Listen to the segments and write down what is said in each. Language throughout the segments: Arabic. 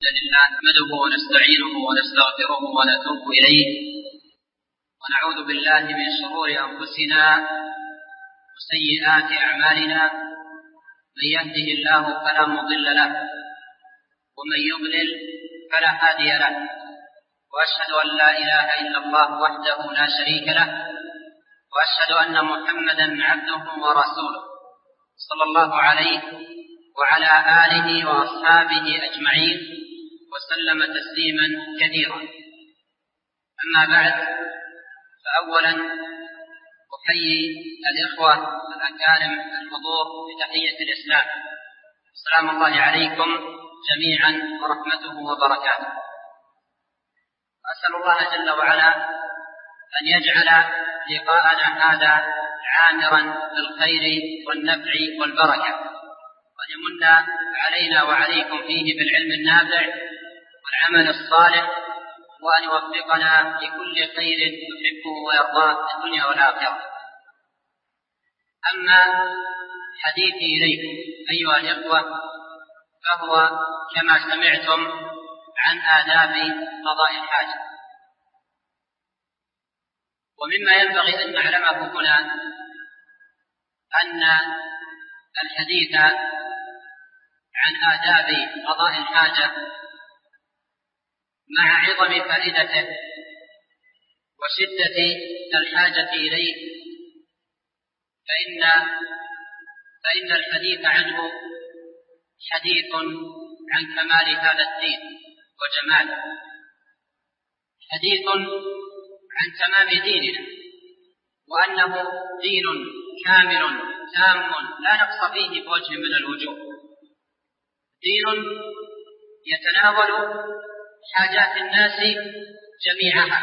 لله نحمده ونستعينه ونستغفره ونتوب إليه ونعوذ بالله من شرور أنفسنا وسيئات أعمالنا من يهده الله فلا مضل له ومن يضلل فلا هادي له وأشهد أن لا إله إلا الله وحده لا شريك له وأشهد أن محمدا عبده ورسوله صلى الله عليه وعلى آله وأصحابه أجمعين وسلم تسليما كثيرا. أما بعد، فأولا أحيي الإخوة الأكارم الحضور بتحية الإسلام، السلام الله عليكم جميعا ورحمته وبركاته. أسأل الله جل وعلا أن يجعل لقاءنا هذا عامرا بالخير والنفع والبركة، وأن يمن علينا وعليكم فيه بالعلم النافع والعمل الصالح، وأن يوفقنا لكل خير يحبه ويرضاه في الدنيا والآخرة. أما حديثي إليكم أيها الإخوة فهو كما سمعتم عن آداب قضاء الحاجة. ومما ينبغي أن نعلمه هنا أن الحديث عن آداب قضاء الحاجة مع عظم فائدته وشدة الحاجة إليه فإن الحديث عنه حديث عن كمال هذا الدين وجماله، حديث عن تمام ديننا، وأنه دين كامل تام لا نقص فيه بوجه من الوجوه، دين يتناول حاجات الناس جميعها،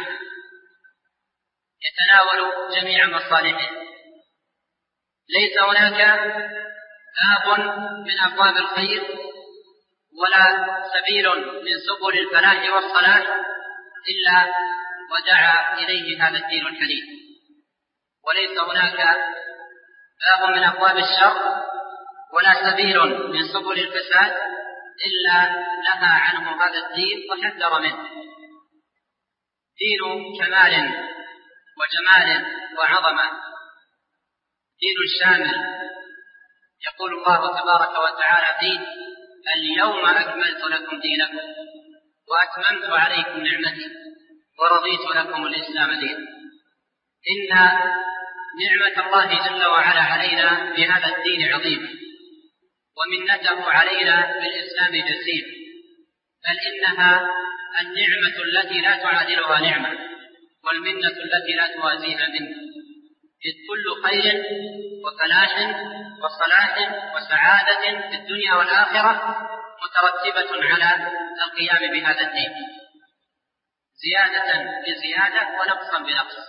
يتناول جميع مصالحه، ليس هناك باب من أبواب الخير ولا سبيل من سبل الفلاح والصلاح إلا ودعا إليه هذا الدين الحديث، وليس هناك باب من أبواب الشر ولا سبيل من سبل الفساد إلا نهى عنه هذا الدين وحذر منه. دين كمال وجمال وعظمة، دين شامل، يقول الله تبارك وتعالى فيه: اليوم أكملت لكم دينكم وأتممت عليكم نعمتي ورضيت لكم الإسلام دينا. إن نعمة الله جل وعلا علينا بهذا الدين عظيمة، ومنته علينا بالإسلام جسيمة، بل إنها النعمة التي لا تعادلها نعمة، والمنة التي لا توازيها منه، إذ كل خير وفلاح وصلاح وسعادة في الدنيا والآخرة مترتبة على القيام بهذا الدين، زيادة بزيادة ونقصا بنقص.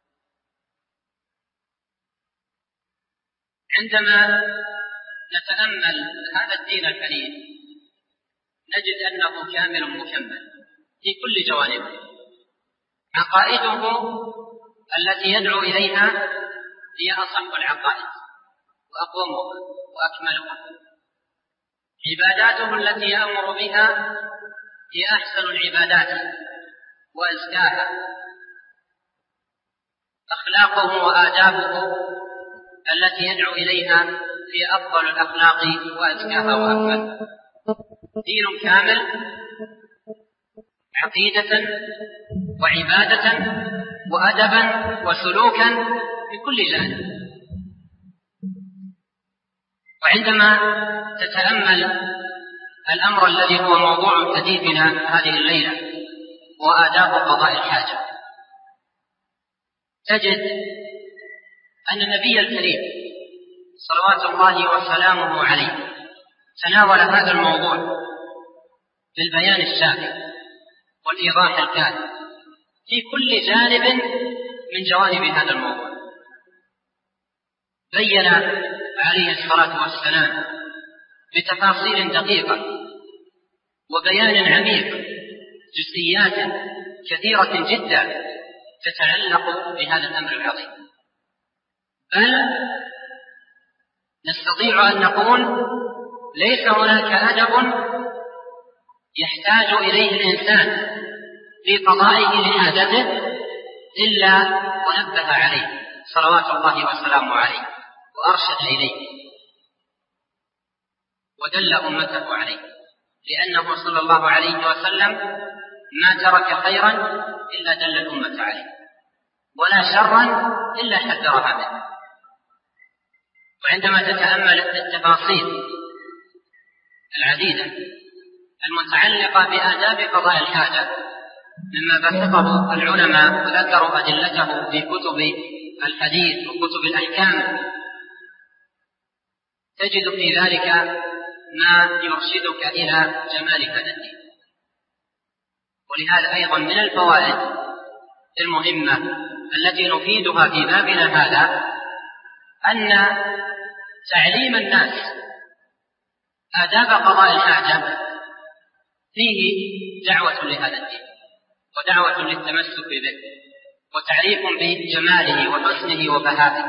عندما نتأمل هذا الدين الكريم نجد أنه كامل مكمل في كل جوانبه. عقائده التي يدعو إليها هي أصح العقائد وأقومها وأكملها. عباداته التي يأمر بها هي أحسن العبادات وأزكاها. أخلاقه وآدابه التي يدعو إليها هي أفضل الأخلاق وأزكاها وأكملها. دين كامل عقيدة وعبادة وأدبا وسلوكا في كل جانب. وعندما تتأمل الأمر الذي هو موضوع حديثنا هذه الليلة وآداب قضاء الحاجة، تجد أن النبي الكريم صلوات الله وسلامه عليه تناول هذا الموضوع بالبيان الشافي والإيضاح الكافي في كل جانب من جوانب هذا الموضوع. بين عليه الصلاة والسلام بتفاصيل دقيقة وبيان عميق جزئيات كثيرة جدا تتعلق بهذا الأمر العظيم، بل نستطيع أن نقول ليس هناك أدب يحتاج إليه الإنسان في قضائه لحاجته إلا ونبه عليه صلوات الله وسلامه عليه، وأرشد إليه ودل أمته عليه، لأنه صلى الله عليه وسلم ما ترك خيرا إلا دل الأمة عليه، ولا شرا إلا حذرها منه. وعندما تتأمل التفاصيل العديدة المتعلقة بآداب قضاء الحاجة مما بسطه العلماء وذكروا أدلته في كتب الحديث وكتب الأحكام، تجد في ذلك ما يرشدك إلى جمال هذا الدين. ولهذا أيضا من الفوائد المهمة التي نفيدها في بابنا هذا أن تعليم الناس آداب قضاء الحاجة فيه دعوة لهذا الدين ودعوة للتمسك به وتعريف بجماله وحسنه وبهائه،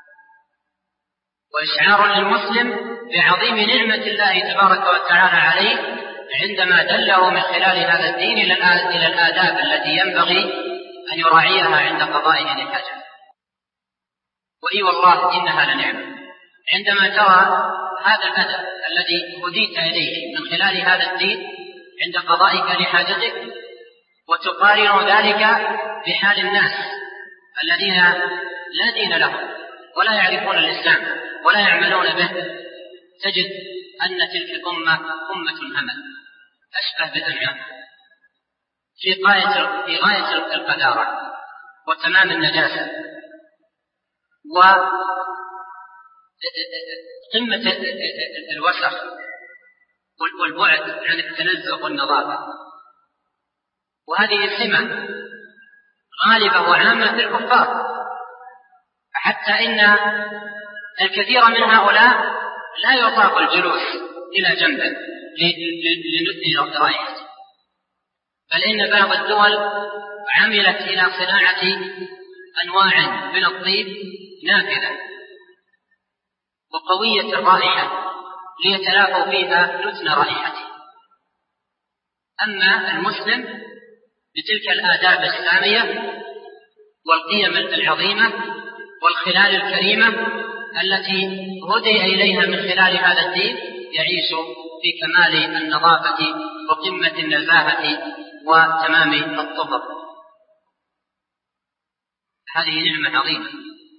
وإشعار للمسلم بعظيم نعمة الله تبارك وتعالى عليه عندما دله من خلال هذا الدين إلى الآداب التي ينبغي أن يراعيها عند قضائه لحاجته. وإي والله إنها لنعمة عندما ترى هذا الأدب الذي هديت إليه من خلال هذا الدين عند قضائك لحاجتك، وتقارن ذلك بحال الناس الذين لا دين لهم ولا يعرفون الإسلام ولا يعملون به، تجد أن تلك الأمة أمة همل أشبه بالأنعام في غاية القذارة وتمام النجاسة وقمة الوسخ والبعد عن التنزه والنظافة. وهذه سمة غالبة وعامة في الكفار، حتى إن الكثير من هؤلاء لا يطاق الجلوس إلى جنبه لنثني رائحته، بل إن بعض الدول عملت إلى صناعة أنواع من الطيب نافذة وقوية الرائحة ليتلافوا فيها نتن رائحته. أما المسلم بتلك الآداب السامية والقيم العظيمة والخلال الكريمة التي هدي إليها من خلال هذا الدين يعيش في كمال النظافة وقمة النزاهة وتمام الطهر. هذه نعمة عظيمة،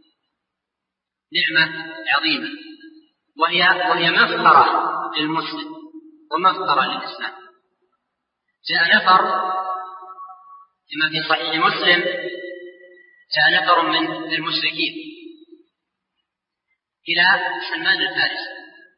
نعمة عظيمة، وهي مفخرة للمسلم ومفخرة للإسلام. جاء نفر كما في صحيح مسلم، جاء نفر من المشركين إلى سلمان الفارسي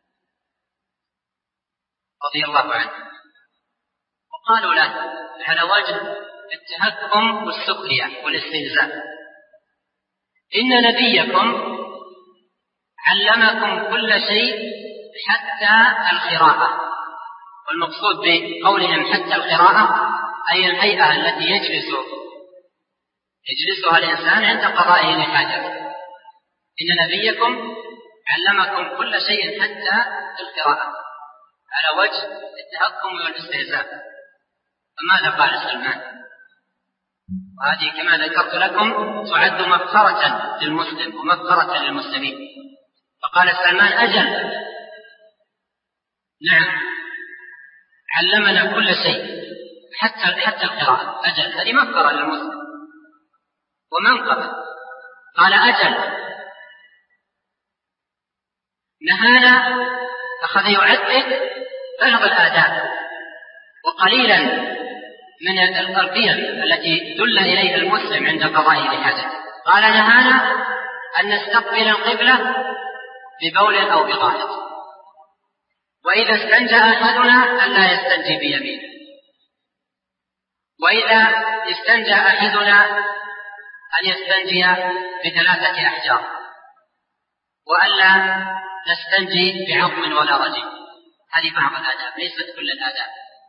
رضي الله عنه، وقالوا له على وجه التهكم والسخرية والاستهزاء: إن نبيكم علمكم كل شيء حتى القراءة. والمقصود بقولهم حتى القراءة أي الهيئة التي يجلسها الإنسان عند قضائه لحاجته. إن نبيكم علمكم كل شيء حتى القراءة، على وجه التهكم والاستهزاء. فماذا قال سلمان؟ وهذه كما ذكرت لكم تعد مفخرة للمسلم ومفخرة للمسلمين. فقال سلمان: أجل، نعم، علمنا كل شيء حتى القراءة. أجل، هذه مفخرة للمسلم ومنقبة. قال: أجل، نهانا، أخذ يعدد بلغ الآداب وقليلا من القيم التي دل إليها المسلم عند قضائه لحاجته. قال: نهانا أن نستقبل القبلة ببول أو بغائط، وإذا استنجى أحدنا أن لا يستنجي بيمينه، وإذا استنجى أحدنا أن يستنجي ب3 أحجار، وألا نستنجي بعظم ولا رجل. هذه بعض الآداب، ليست كل الآداب،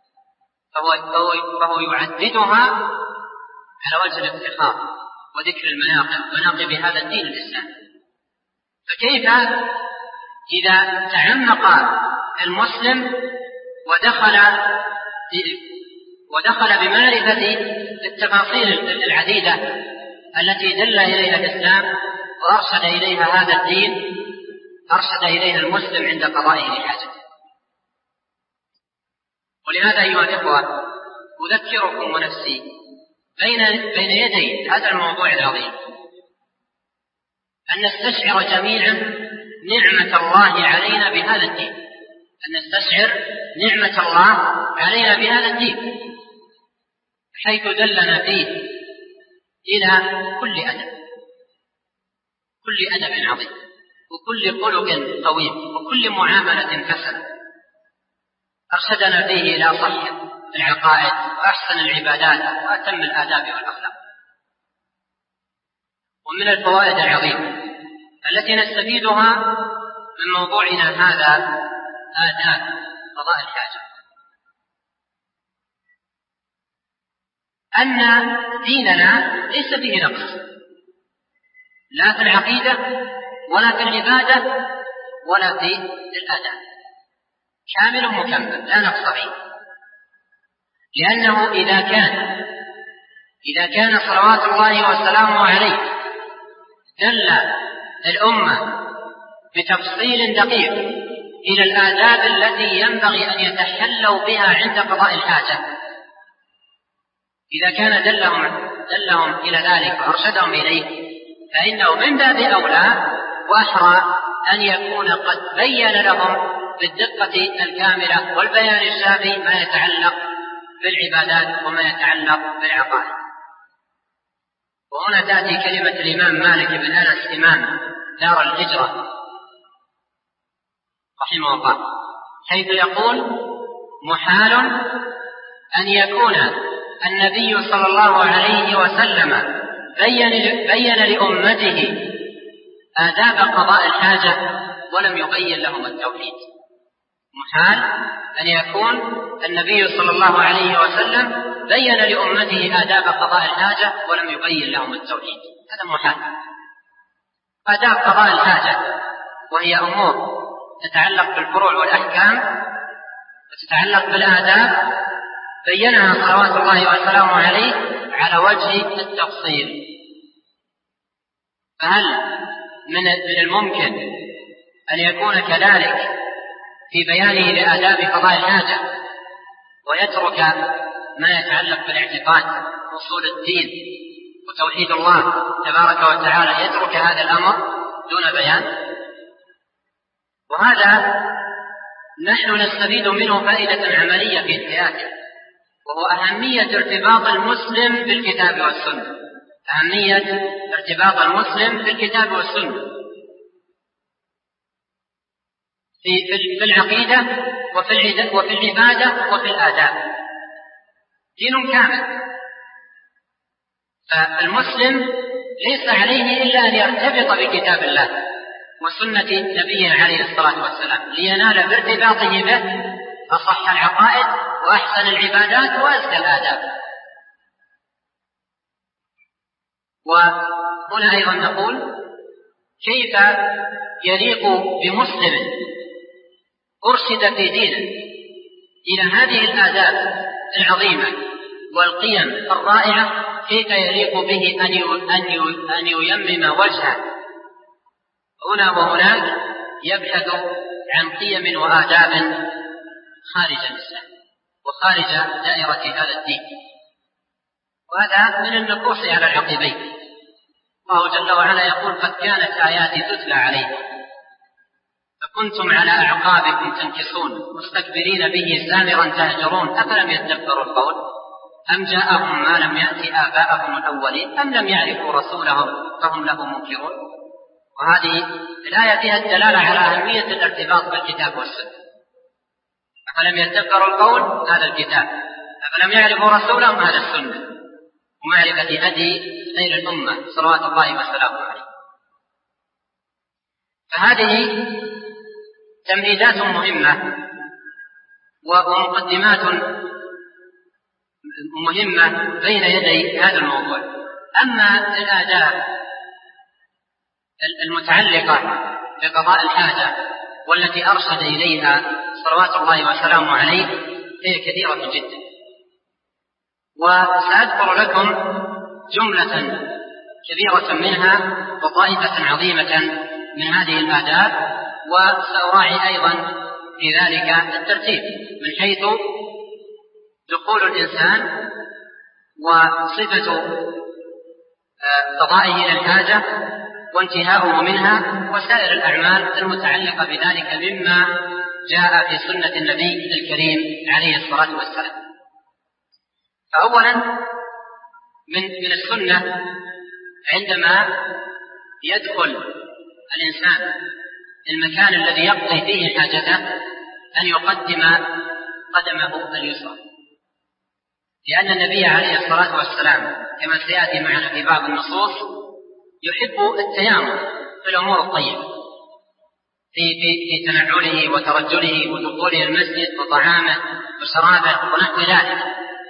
فهو يعددها على وجه الافتخار وذكر مناقب هذا الدين الإسلامي. فكيف إذا تعمق المسلم ودخل ودخل بمعرفة التفاصيل العديدة التي دل إليها الإسلام وأرشد إليها هذا الدين، أرشد إليها المسلم عند قضائه لحاجته. ولهذا أيها الإخوة أذكركم ونفسي بين يدي هذا الموضوع العظيم أن نستشعر جميعا نعمة الله علينا بهذا الدين، أن نستشعر نعمة الله علينا بهذا الدين، حيث دلنا فيه إلى كل أدب عظيم، وكل خلق قويم، وكل معاملة حسنة. أرشدنا فيه إلى صح العقائد وأحسن العبادات وأتم الآداب والأخلاق. ومن الفوائد العظيمة التي نستفيدها من موضوعنا هذا آداب قضاء الحاجة أن ديننا ليس فيه نقص، لا في العقيدة ولا في العبادة ولا في الآداب، كامل مكمل لا نقص فيه. لأنه إذا كان صلوات الله وسلامه عليه دل الأمة بتفصيل دقيق إلى الآداب التي ينبغي أن يتحلوا بها عند قضاء الحاجة، إذا كان دلهم إلى ذلك وأرشدهم إليه، فإنه من باب أولى وأحرى أن يكون قد بين لهم بالدقة الكاملة والبيان الشافي ما يتعلق بالعبادات وما يتعلق بالعقائد. وهنا تأتي كلمة الإمام مالك بن أنس إمام دار الهجرة رحمه الله، حيث يقول: محال أن يكون النبي صلى الله عليه وسلم بين لأمته آداب قضاء الحاجة ولم يبين لهم التوحيد. محال أن يكون النبي صلى الله عليه وسلم بين لأمته آداب قضاء الحاجة ولم يبين لهم التوحيد، هذا محال. آداب قضاء الحاجة وهي أمور تتعلق بالفروع والأحكام وتتعلق بالآداب بينها صلوات الله وسلامه عليه على وجه التفصيل. فهل من الممكن أن يكون كذلك في بيانه لآداب قضاء الحاجة ويترك ما يتعلق بالاعتقاد وأصول الدين وتوحيد الله تبارك وتعالى، يترك هذا الأمر دون بيان؟ وهذا نحن نستفيد منه فائدة عملية في حياته، وهو أهمية ارتباط المسلم بالكتاب والسنة، أهمية ارتباط المسلم بالكتاب والسنة في العقيدة وفي العبادة وفي الآداب. دين كامل، فالمسلم ليس عليه إلا أن يرتبط بكتاب الله وسنة نبيه عليه الصلاة والسلام لينال بارتباطه به أصح العقائد وأحسن العبادات وأزكى الآداب. وهنا أيضا نقول: كيف يليق بمسلم أرشد في دينه إلى هذه الآداب العظيمة والقيم الرائعة، كيف يليق به أن ييمم وجهه هنا وهناك يبحث عن قيم وآداب خارج الإسلام وخارج دائرة هذا الدين؟ وهذا من النقوص على العقبين. الله جل وعلا يقول: قد كانت آياتي تتلى عليكم فكنتم على أعقابكم تنكصون مستكبرين به سامرا تهجرون أفلم يدبروا القول أم جاءهم ما لم يأت آباءهم الأولين أم لم يعرفوا رسولهم فهم له منكرون. وهذه الآية فيها الدلالة على أهمية الارتباط بالكتاب والسنة. أفلم يدبروا القول هذا الكتاب، أفلم يعرفوا رسولهم هذا السنة، ومعرفة هدي خير الأمة صلوات الله وسلامه عليه. فهذه تمهيدات مهمة ومقدمات مهمة بين يدي هذا الموضوع. أما الآداب المتعلقة بقضاء الحاجة والتي أرشد إليها صلوات الله وسلامه عليه هي كثيرة جدا، وسأذكر لكم جملة كبيرة منها وطائفة عظيمة من هذه الآداب، وسأراعي أيضا في ذلك الترتيب من حيث دخول الإنسان وصفة قضائه إلى الحاجة وانتهاؤه منها وسائر الأعمال المتعلقة بذلك مما جاء في سنة النبي الكريم عليه الصلاة والسلام. فأولا من السنة عندما يدخل الإنسان المكان الذي يقضي فيه حاجته أن يقدم قدمه اليسرى، لأن النبي عليه الصلاة والسلام كما سيأتي معنا في بعض النصوص يحب التيامن في الأمور الطيبة في تنعله وترجله ودخوله المسجد وطعامه وشرابه ونحو ذلك.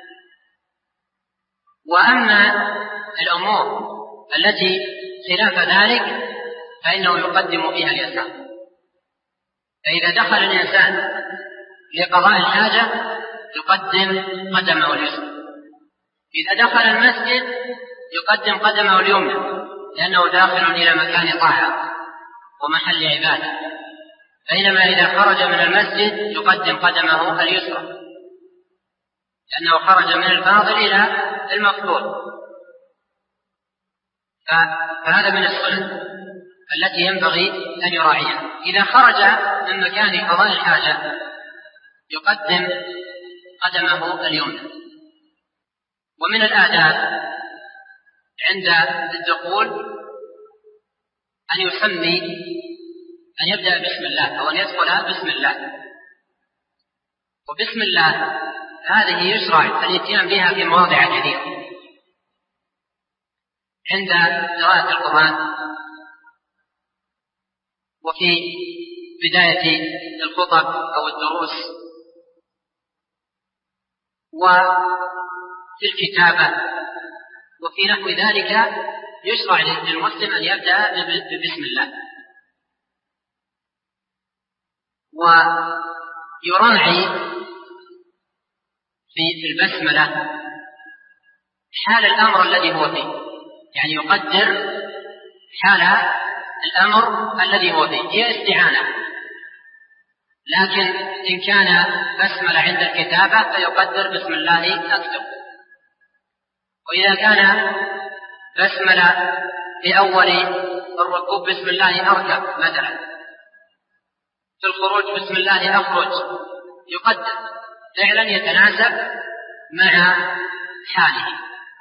وأما الأمور التي خلاف ذلك فإنه يقدم فيها اليسار. فإذا دخل الإنسان لقضاء الحاجة يقدم قدمه اليسرى، إذا دخل المسجد يقدم قدمه اليمنى لأنه داخل إلى مكان طاعة ومحل عبادة، بينما إذا خرج من المسجد يقدم قدمه اليسرى لأنه خرج من الفاضل إلى المفضول. فهذا من السنن التي ينبغي أن يراعيها. إذا خرج من مكان قضاء الحاجة يقدم قدمه اليمنى. ومن الآداب عند الدخول أن يسمي، أن يبدأ بسم الله أو أن يدخل بسم الله. وبسم الله هذه يشرع الاتيان بها في مواضع كثيرة، عند قراءة القرآن وفي بداية الخطب أو الدروس وفي الكتابة وفي نحو ذلك يشرع للمسلم أن يبدأ بسم الله. ويراعي في البسملة حال الأمر الذي هو فيه، يعني يقدر حال الأمر الذي هو فيه، هي استعانة، لكن إن كان بسملة عند الكتابة فيقدر بسم الله أكتب. وإذا كان بسملة في أول الركوب بسم الله أركب مثلا، في الخروج بسم الله أخرج، يقدر فعلا يتناسب مع حاله.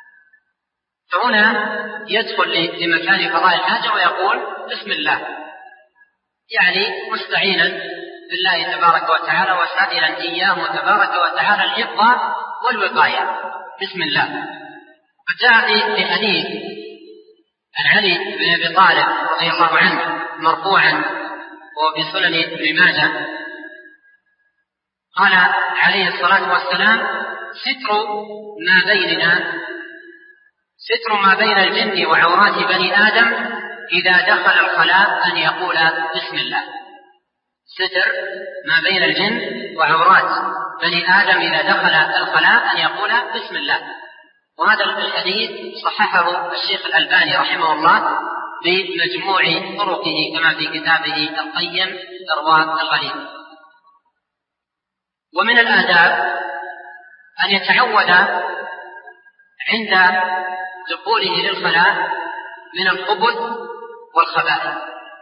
فهنا يدخل لمكان قضاء الحاجة ويقول بسم الله، يعني مستعينا بالله تبارك وتعالى وسائلا إياه تبارك وتعالى الحفظ والوقاية. بسم الله. فجاء في حديث عن علي بن أبي طالب رضي الله عنه مرفوعا وفي سنن ابن ماجه قال عليه الصلاة والسلام: ستر ما بين الجن وعورات بني آدم إذا دخل الخلاء أن يقول بسم الله. ستر ما بين الجن وعورات بني آدم إذا دخل الخلاء أن يقول بسم الله. وهذا الحديث صححه الشيخ الألباني رحمه الله بمجموع طرقه كما في كتابه القيم إرواء الغليل. ومن الآداب أن يتعود عند دخوله للخلاء من الخبث والخبائث،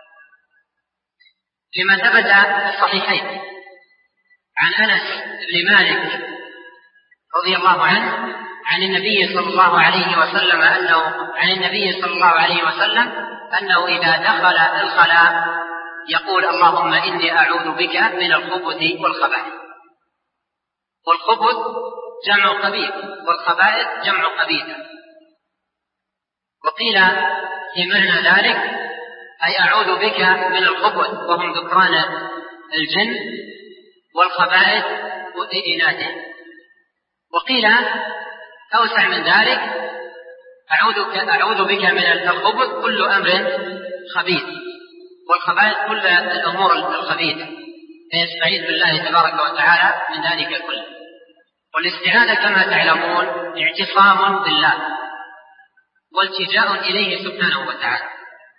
لما ثبت في الصحيحين عن أنس بن مالك رضي الله عنه عن النبي صلى الله عليه وسلم أنه إذا دخل الخلاء يقول: اللهم إني أعوذ بك من الخبث والخبائث. والخبث جمع خبيث والخبائث جمع خبيث. وقيل في معنى ذلك أي أعوذ بك من الخبث وهم ذكران الجن والخبائث وإناثه. وقيل أوسع من ذلك: أعوذ بك من الخبث كل أمر خبيث والخبائث كل الأمور الخبيثة، فيستعيذ بالله تبارك وتعالى من ذلك كله. والاستعاذة كما تعلمون اعتصام بالله والتجاء إليه سبحانه وتعالى،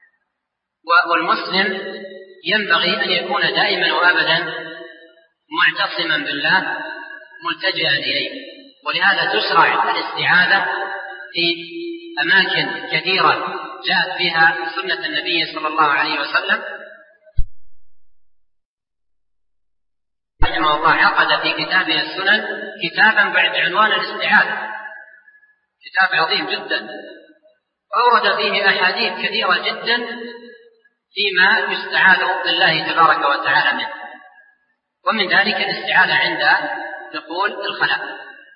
والمسلم ينبغي أن يكون دائما وأبدا معتصما بالله ملتجئا إليه. ولهذا تشرع الاستعاذة في أماكن كثيرة جاءت فيها سنة النبي صلى الله عليه وسلم رحمه الله. عقد في كتابه السنن كتابا بعنوان الاستعاذة، كتاب عظيم جدا، أورد فيه أحاديث كثيرة جدا فيما يستعاذ بالله تبارك وتعالى منه، ومن ذلك الاستعاذة عند دخول الخلاء.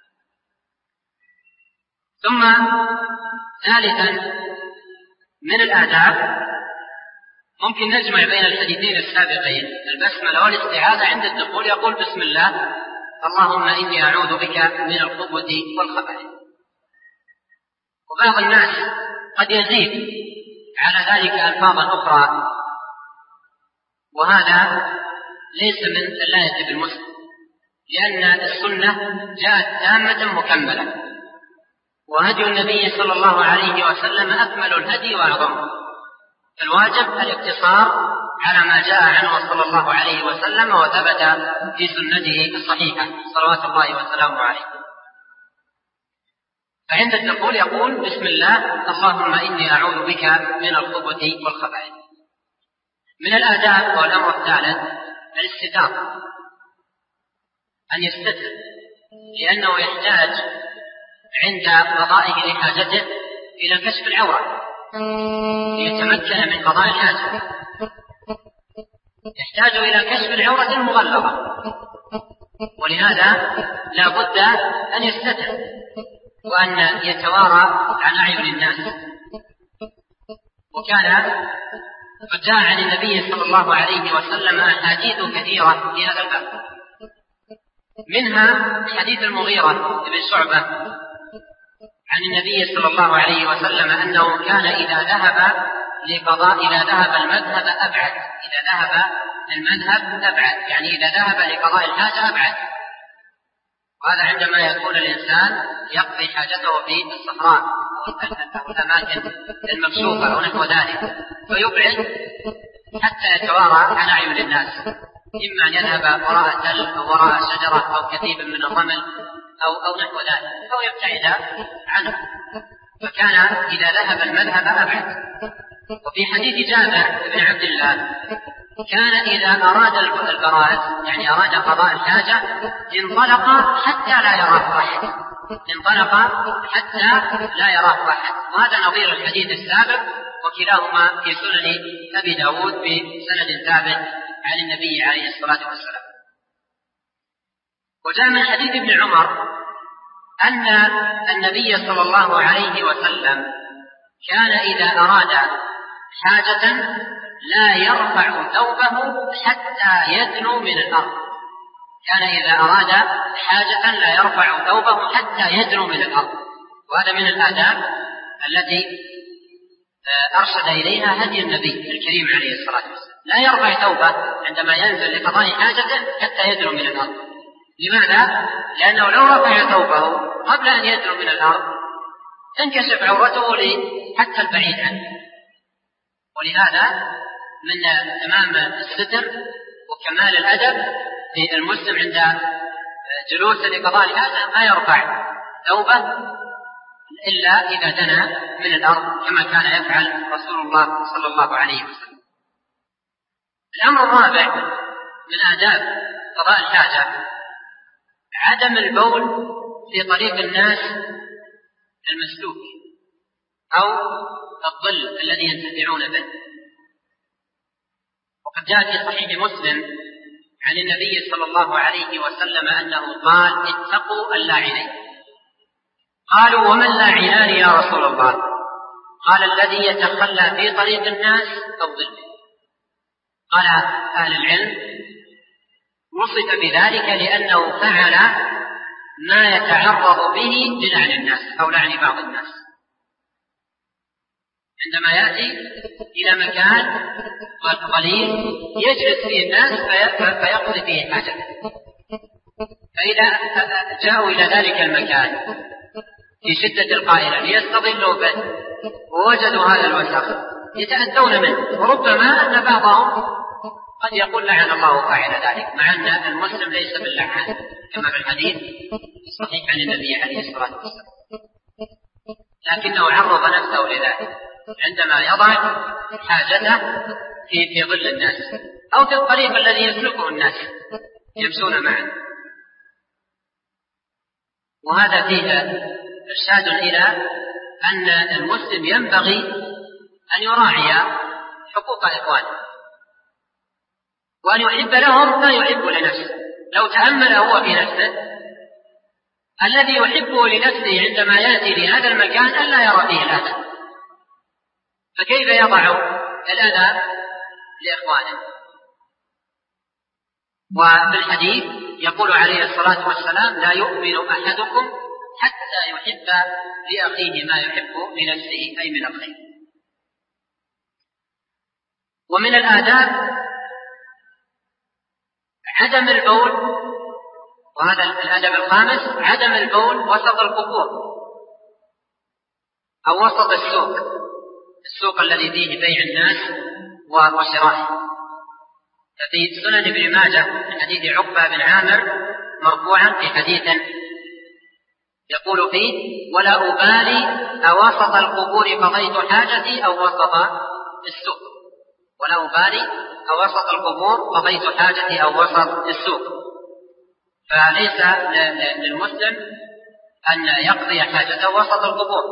ثم ثالثا من الآداب ممكن نجمع بين الحديثين السابقين، البسملة والاستعاذة عند الدخول يقول بسم الله اللهم إني أعوذ بك من الخبث والخبث. وبعض الناس قد يزيد على ذلك ألفاظا أخرى، وهذا ليس من اللاية بالمسلم، لأن السنة جاءت تامة مكملة، وهدي النبي صلى الله عليه وسلم أكمل الهدي وأعظمه، الواجب الاقتصار على ما جاء عنه صلى الله عليه وسلم وثبت في سنته الصحيحة صلوات الله وسلامه عليه. فعند الدخول يقول بسم الله اللهم إني أعوذ بك من الخبث والخبائث. من الآداب والأمر الثالث الاستتار، أن يستتر، لأنه يحتاج عند قضائه لحاجته إلى كشف العورة ليتمكن من قضاء الحاجة، يحتاج إلى كشف العورة المغلظة، ولهذا لا بد أن يستتر وأن يتوارى عن أعين الناس. وكان قد جاء عن النبي صلى الله عليه وسلم أحاديث كثيرة في هذا الباب، منها حديث المغيرة بن شعبة عن النبي صلى الله عليه وسلم أنه كان إذا ذهب المذهب أبعد، إذا ذهب المذهب أبعد، يعني إذا ذهب لقضاء الحاجة أبعد. وهذا عندما يكون الإنسان يقضي حاجته في الصحراء أو الأماكن المكشوفة أو نحو ذلك، فيبعد حتى يتوارى عن أعين الناس، إما أن يذهب وراء تل أو وراء شجرة أو كثيب من الرمل أو نحو ذلك، أو يبتعد عنه. فكان إذا ذهب المذهب أبعد. وفي حديث جابر بن عبد الله كان إذا أراد البراءة، يعني أراد قضاء الحاجة، انطلق حتى لا يراه أحد، انطلق حتى لا يراه أحد. وهذا نظير الحديث السابق، وكلاهما في سنن أبي داود بسند ثابت عن النبي عليه الصلاة والسلام. وجاء من حديث ابن عمر أن النبي صلى الله عليه وسلم كان إذا أراد حاجة لا يرفع ثوبه حتى يدنو من الأرض، كان إذا أراد حاجة لا يرفع ثوبه حتى يدنو من الأرض. وهذا من الآداب التي أرشد إليها هدي النبي الكريم عليه الصلاة والسلام، لا يرفع ثوبه عندما ينزل لقضاء حاجته حتى يدنو من الأرض. لماذا؟ لأنه لو رفع ثوبه قبل أن يدنو من الأرض تنكشف عورته حتى البعيد عنه. ولهذا من تمام الستر وكمال الأدب في المسلم عند جلوسه لقضاء الحاجة ما يرفع ثوبه إلا إذا دنا من الأرض، كما كان يفعل رسول الله صلى الله عليه وسلم. الأمر الرابع من آداب قضاء الحاجة عدم البول في طريق الناس المسلوك أو الظل الذي ينتفعون به. وقد جاء في صحيح مسلم عن النبي صلى الله عليه وسلم أنه قال اتقوا اللاعنين. قالوا وما اللاعنان يا رسول الله؟ قال الذي يتخلى في طريق الناس أو ظله. قال أهل العلم وصف بذلك لأنه فعل ما يتعرض به للعن الناس أو لعن بعض الناس، عندما يأتي إلى مكان قليل يجلس فيه الناس فيقضي فيه حاجته، فإذا جاءوا إلى ذلك المكان في شدة القائلة ليستظلوا به ووجدوا هذا الوسخ يتأذون منه، وربما أن بعضهم قد يقول لعن الله فاعل ذلك، مع أن المسلم ليس باللعان كما في الحديث الصحيح عن النبي عليه الصلاة والسلام، لكنه عرض نفسه لذلك عندما يضع حاجته في ظل الناس أو في الطريق الذي يسلكه الناس يمشون معه. وهذا فيه إرشاد إلى أن المسلم ينبغي أن يراعي حقوق إخوانه وأن يحب لهم ما يحب لنفسه. لو تأمل هو في نفسه الذي يحبه لنفسه عندما يأتي لهذا المكان ألا يرى فيه الأذى، فكيف يضع الأذى لإخوانه؟ وفي الحديث يقول عليه الصلاة والسلام: لا يؤمن أحدكم حتى يحب لأخيه ما يحب لنفسه، أي من الخير. ومن الآداب عدم البول، وهذا الأدب الخامس، عدم البول وسط القبور أو وسط السوق الذي فيه بيع الناس وشرائه. ففي سنن ابن ماجه من حديث عقبة بن عامر مرفوعا في حديث يقول فيه: ولا أبالي أوسط القبور قضيت حاجتي أو وسط السوق. ولا أبالي أوسط القبور قضيت حاجتي أو وسط السوق. فليس للمسلم أن يقضي حاجته وسط القبور،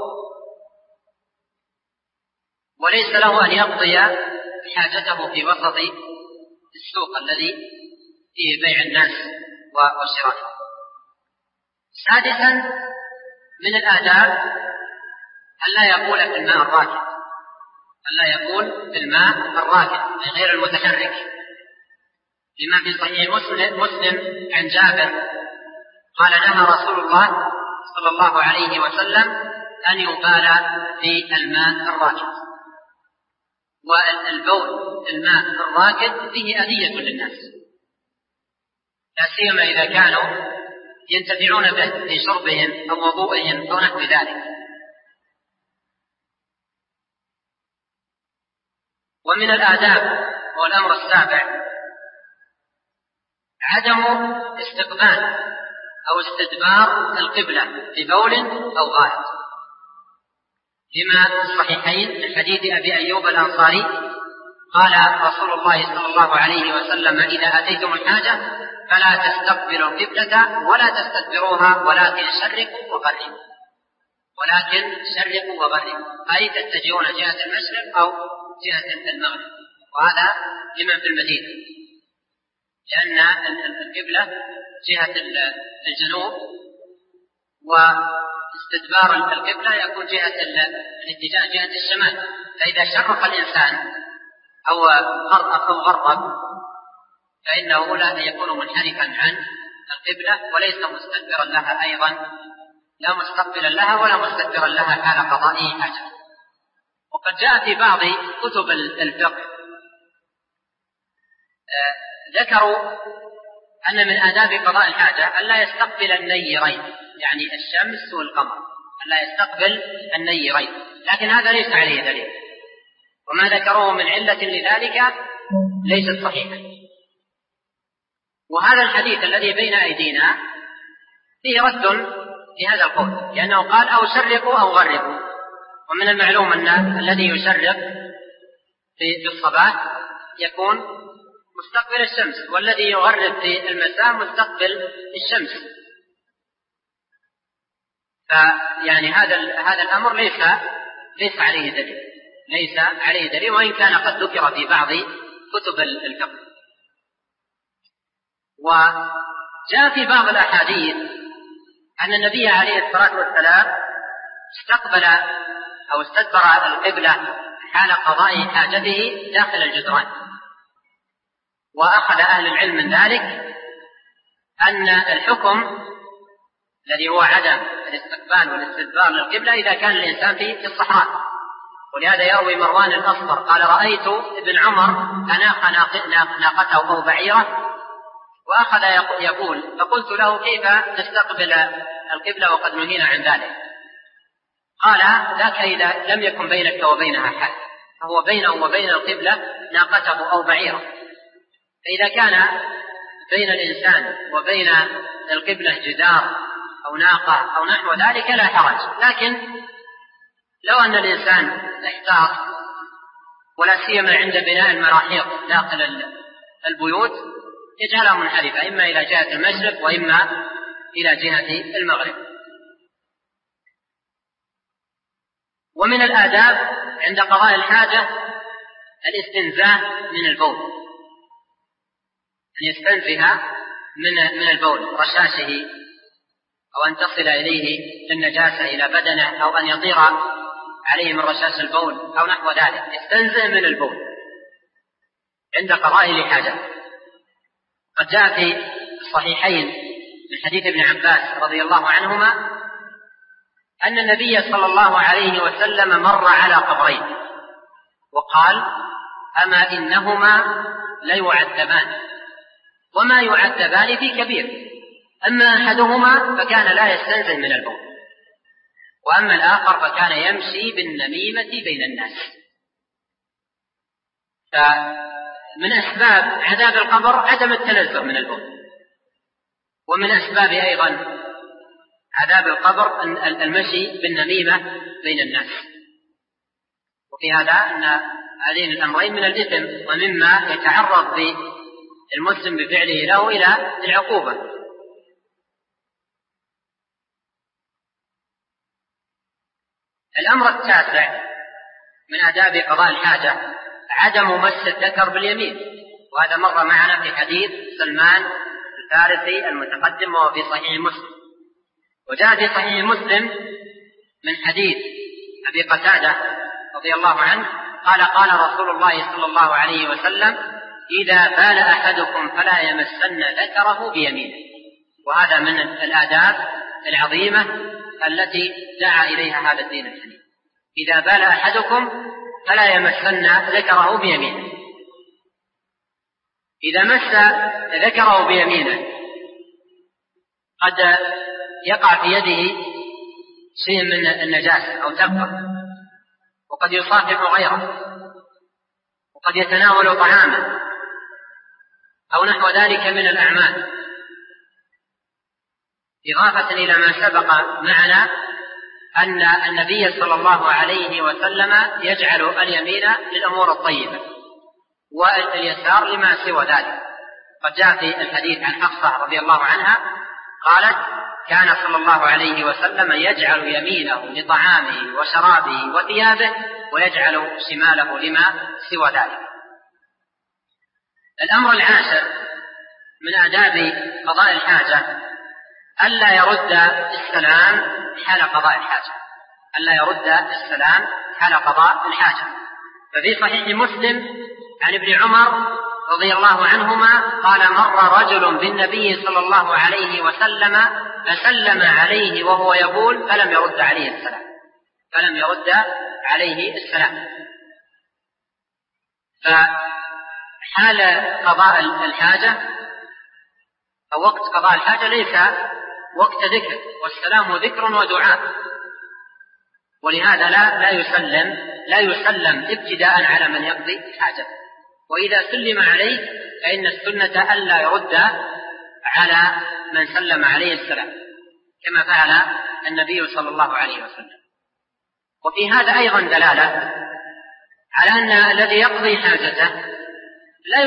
وليس له أن يقضي حاجته في وسط السوق الذي فيه بيع الناس والشراء. سادسا من الآداب ألا يقول في الماء الراكد، ألا يقول في الماء الراكد غير المتحرك، لما في صحيح مسلم عن جابر قال: نهى رسول الله صلى الله عليه وسلم أن يبال في الماء الراكد. والبول في الماء الراكد فيه أذية للناس، لا سيما إذا كانوا ينتفعون به في شربهم أو وضوئهم أو نحو ذلك. ومن الآداب والأمر السابع عدم استقبال أو استدبار القبلة ببول أو غائط، لما في الصحيحين من حديث أبي أيوب الأنصاري قال رسول الله صلى الله عليه وسلم: إذا أتيتم الحاجة فلا تستقبلوا القبلة ولا تستدبروها ولكن شرقوا وغربوا. ولكن شرقوا وغربوا أي تتجهون جهة المشرق أو جهة المغرب، وهذا لمن في المدينة، لأن القبلة جهة الجنوب واستدبار القبلة يكون جهة الاتجاه جهة الشمال. فإذا شرق الإنسان أو غرب فإنه لا يكون منحرفا عن القبلة وليس مستدبرا لها أيضا، لا مستقبلا لها ولا مستدبرا لها حال قضائه حاجة. وقد جاء في بعض كتب الفقه ذكروا أن من آداب قضاء الحاجة ألا يستقبل النيرين، يعني الشمس والقمر، ألا يستقبل النيرين، لكن هذا ليس عليه دليل، وما ذكروه من علة لذلك ليست صحيحة. وهذا الحديث الذي بين أيدينا فيه رد في هذا القول، لأنه قال: أو شرقوا أو غربوا، ومن المعلوم أن الذي يشرق في الصباح يكون مستقبل الشمس، والذي يغرب في المساء مستقبل الشمس. فيعني هذا الأمر ليس عليه دليل، ليس عليه دليل، وإن كان قد ذكر في بعض كتب الفقه. وجاء في بعض الأحاديث أن النبي عليه الصلاة والسلام استقبل أو استدبر القبلة حال قضاء حاجته داخل الجدران. وأخذ أهل العلم من ذلك أن الحكم الذي هو عدم الاستقبال والاستدبار للقبلة إذا كان الإنسان في الصحراء. ولهذا يروي مروان الأصفر قال: رأيت ابن عمر أناخ ناقته أو بعيره وأخذ يقول، فقلت له: كيف نستقبل القبلة وقد نهينا عن ذلك؟ قال: ذاك إذا لم يكن بينك وبينها حال، فهو بينه وبين القبلة ناقته أو بعيره، فإذا كان بين الإنسان وبين القبلة جدار أو ناقة أو نحو ذلك لا حرج. لكن لو أن الإنسان احتاط، ولا سيما عند بناء المراحيض داخل البيوت، يجعلها منحرفة إما إلى جهة المشرق وإما إلى جهة المغرب. ومن الآداب عند قضاء الحاجة الاستنزاه من البول، أن يستنزه من البول، رشاشه، أو أن تصل إليه النجاسة إلى بدنه، أو أن يطير عليه من رشاش البول أو نحو ذلك، يستنزه من البول عند قضاء الحاجة. قد جاء في الصحيحين من حديث ابن عباس رضي الله عنهما أن النبي صلى الله عليه وسلم مر على قبرين وقال: أما إنهما ليعذبان وما يعذبان في كبير، أما أحدهما فكان لا يستنزه من البول، وأما الآخر فكان يمشي بالنميمة بين الناس. فمن أسباب عذاب القبر عدم التنزه من البول، ومن أسباب أيضا عذاب القبر المشي بالنميمة بين الناس. وفي هذا أن هذين الأمرين من الإثم، ومما يتعرض المسلم بفعله له إلى العقوبة. الأمر التاسع من آداب قضاء الحاجة عدم مس الذكر باليمين، وهذا مر معنا في حديث سلمان الفارسي المتقدم وهو في صحيح مسلم. وجاء في صحيح مسلم من حديث أبي قتادة رضي الله عنه قال: قال رسول الله صلى الله عليه وسلم: إذا بال أحدكم فلا يمسن ذكره بيمينه. وهذا من الآداب العظيمة التي دعا إليها هذا الدين الحنيف. إذا بال أحدكم فلا يمسن ذكره بيمينه. إذا مس ذكره بيمينه قد يقع في يده شيء من النجاسة أو تبقى، وقد يصافح غيره، وقد يتناول طعاما أو نحو ذلك من الأعمال، إضافة إلى ما سبق معنا أن النبي صلى الله عليه وسلم يجعل اليمين للأمور الطيبة واليسار لما سوى ذلك. قد جاء في الحديث عن حفصة رضي الله عنها قالت: كان صلى الله عليه وسلم يجعل يمينه لطعامه وشرابه وثيابه، ويجعل شماله لما سوى ذلك. الأمر العاشر من آداب قضاء الحاجة ألا يرد السلام حال قضاء الحاجة، ألا يرد السلام حال قضاء الحاجة. ففي صحيح مسلم عن ابن عمر رضي الله عنهما قال: مر رجل بالنبي صلى الله عليه وسلم فسلم عليه وهو يقول فلم يرد عليه السلام، فلم يرد عليه السلام. فحال قضاء الحاجة أو وقت قضاء الحاجة ليس وقت ذكر، والسلام ذكر ودعاء، ولهذا لا يسلم ابتداء على من يقضي الحاجة. وإذا سلم عليه فإن السنة ألا يرد على من سلم عليه السلام، كما فعل النبي صلى الله عليه وسلم. وفي هذا أيضا دلالة على أن الذي يقضي حاجته لا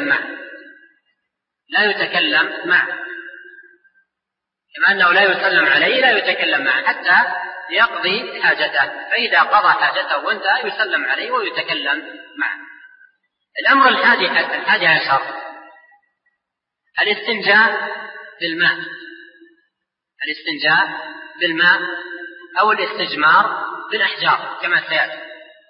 يتكلم معه، كما أنه لا يسلم عليه لا يتكلم معه حتى يقضي حاجته، فإذا قضى حاجته وانتهى يسلم عليه ويتكلم معه. الأمر الحادي عشر الاستنجاء بالماء أو الاستجمار بالأحجار كما سيأتي،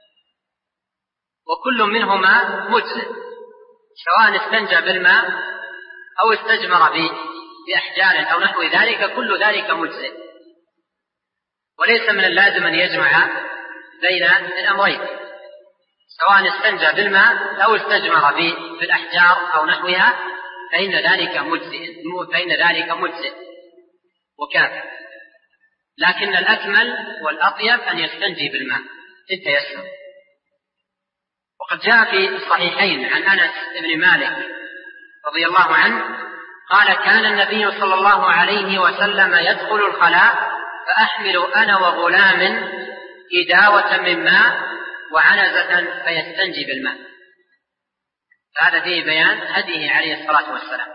وكل منهما مجزئ، سواء استنجى بالماء أو استجمر بأحجار أو نحو ذلك، كل ذلك مجزئ، وليس من اللازم أن يجمع بين الأمرين، سواء استنجى بالماء أو استجمر بالأحجار أو نحوها، فإن ذلك مجزئ وكافٍ. لكن الأكمل والأطيب أن يستنجي بالماء إن تيسر. وقد جاء في الصحيحين عن أنس بن مالك رضي الله عنه قال: كان النبي صلى الله عليه وسلم يدخل الخلاء فأحمل أنا وغلام إداوة من ماء وعنزة فيستنجي بالماء. هذا فيه بيان هديه عليه الصلاة والسلام.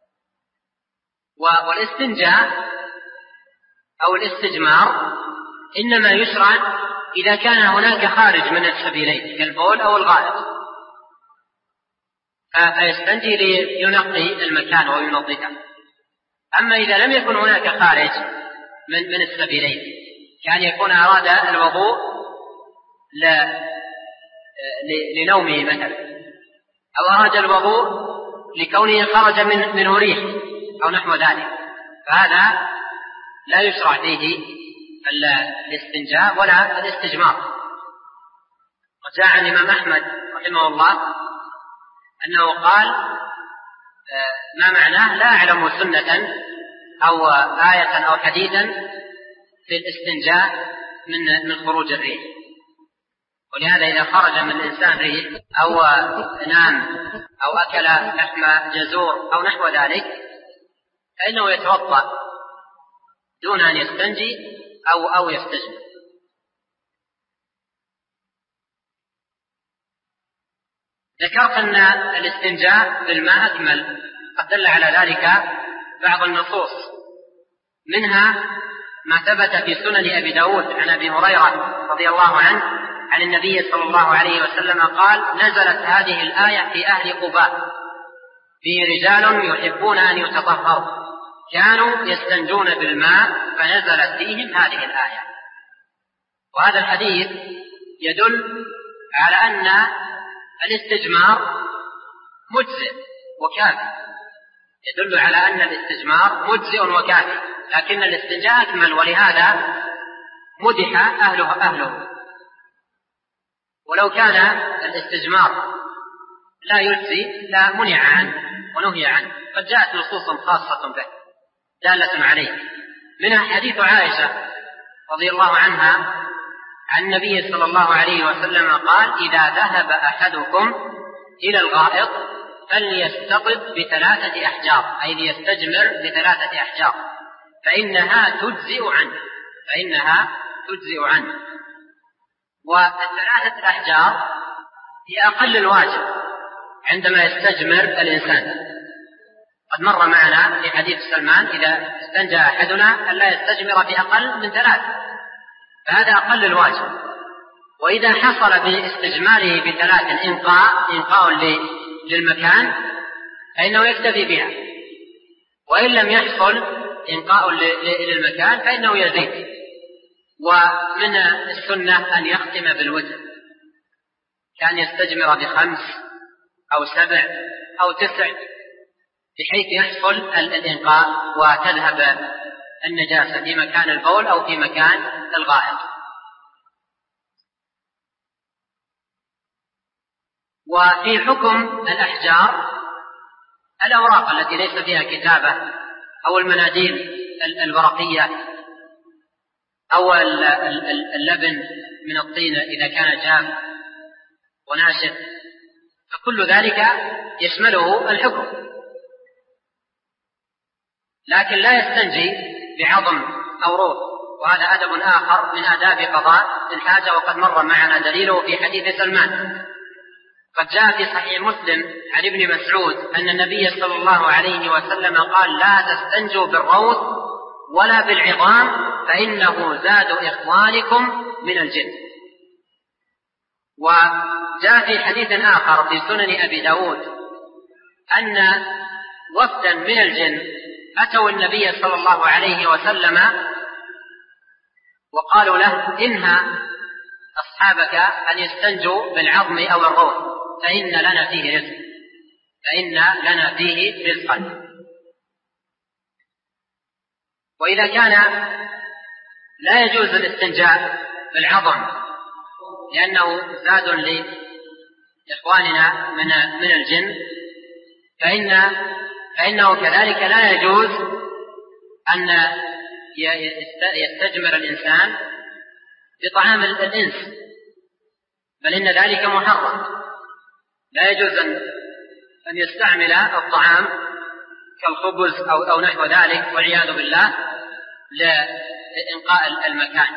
والاستنجاء أو الاستجمار إنما يشرع إذا كان هناك خارج من السبيلين كالبول أو الغائط، فيستنجي لينقي المكان وينظفه. أما إذا لم يكن هناك خارج من السبيلين، كان يكون أراد الوضوء لنومه مثلا، أو أراد الوضوء لكونه خرج منه ريح أو نحو ذلك، فهذا لا يشرع فيه الاستنجاء ولا الاستجمار. وجاء عن الإمام أحمد رحمه الله أنه قال: ما معناه؟ لا أعلم سنة أو آية أو حديثا في الاستنجاء من خروج الريح. ولهذا إذا خرج من الإنسان ريح أو نام أو أكل لحم جزور أو نحو ذلك فإنه يتوضأ دون أن يستنجي أو يستجمر. ذكرت أن الاستنجاء بالماء أكمل، قد دل على ذلك بعض النصوص، منها ما ثبت في سنن أبي داود عن أبي هريرة رضي الله عنه عن النبي صلى الله عليه وسلم قال: نزلت هذه الآية في أهل قباء فيه رجال يحبون أن يتطهروا كانوا يستنجون بالماء فنزلت فيهم هذه الآية. وهذا الحديث يدل على أن الاستجمار مجزئ وكافي، يدل على أن الاستجمار مجزئ وكافي، لكن الاستنجاء أكمل، ولهذا مدح أهله. ولو كان الاستجمار لا يجزي لا منع عنه ونهي عنه، قد جاءت نصوص خاصة به دالة عليه، منها حديث عائشة رضي الله عنها عن النبي صلى الله عليه وسلم قال: إذا ذهب أحدكم إلى الغائط فليستقط ب3 أحجار، أي ليستجمر ب3 أحجار فإنها تجزئ عنه. و3 أحجار هي أقل الواجب عندما يستجمر الإنسان. قد مر معنا في حديث سلمان: إذا استنجى أحدنا ألا يستجمر بأقل من 3، فهذا أقل الواجب. وإذا حصل باستجماره ب3 إنقاء للمكان فإنه يكتفي بها، وإن لم يحصل إنقاء للمكان فإنه يزيد. ومن السنة أن يختم بالوتر، كان يستجمر ب5 أو 7 أو 9 بحيث يحصل الإنقاء وتذهب النجاسة في مكان البول أو في مكان الغائط. وفي حكم الأحجار الأوراق التي ليس فيها كتابة أو المناديل الورقية أو اللبن من الطين إذا كان جاف وناشف، فكل ذلك يشمله الحكم. لكن لا يستنجي بعظم أو روح، وهذا أدب آخر من آداب قضاء الحاجة، وقد مر معنا دليله في حديث سلمان. قد جاء في صحيح مسلم عن ابن مسعود أن النبي صلى الله عليه وسلم قال: لا تستنجوا بالروث ولا بالعظام فإنه زاد إخوانكم من الجن. وجاء في حديث آخر في سنن أبي داود أن وفدا من الجن أتوا النبي صلى الله عليه وسلم وقالوا له: إنها أصحابك أن يستنجوا بالعظم أو الروث فإن لنا فيه رزقا. وإذا كان لا يجوز الاستنجاء بالعظم لأنه زاد لإخواننا من الجن، فإن فإنه كذلك لا يجوز أن يستجمر الإنسان بطعام الإنس، بل إن ذلك محرم. لا يجوز أن يستعمل الطعام كالخبز أو نحو ذلك والعياذ بالله لإنقاء المكان.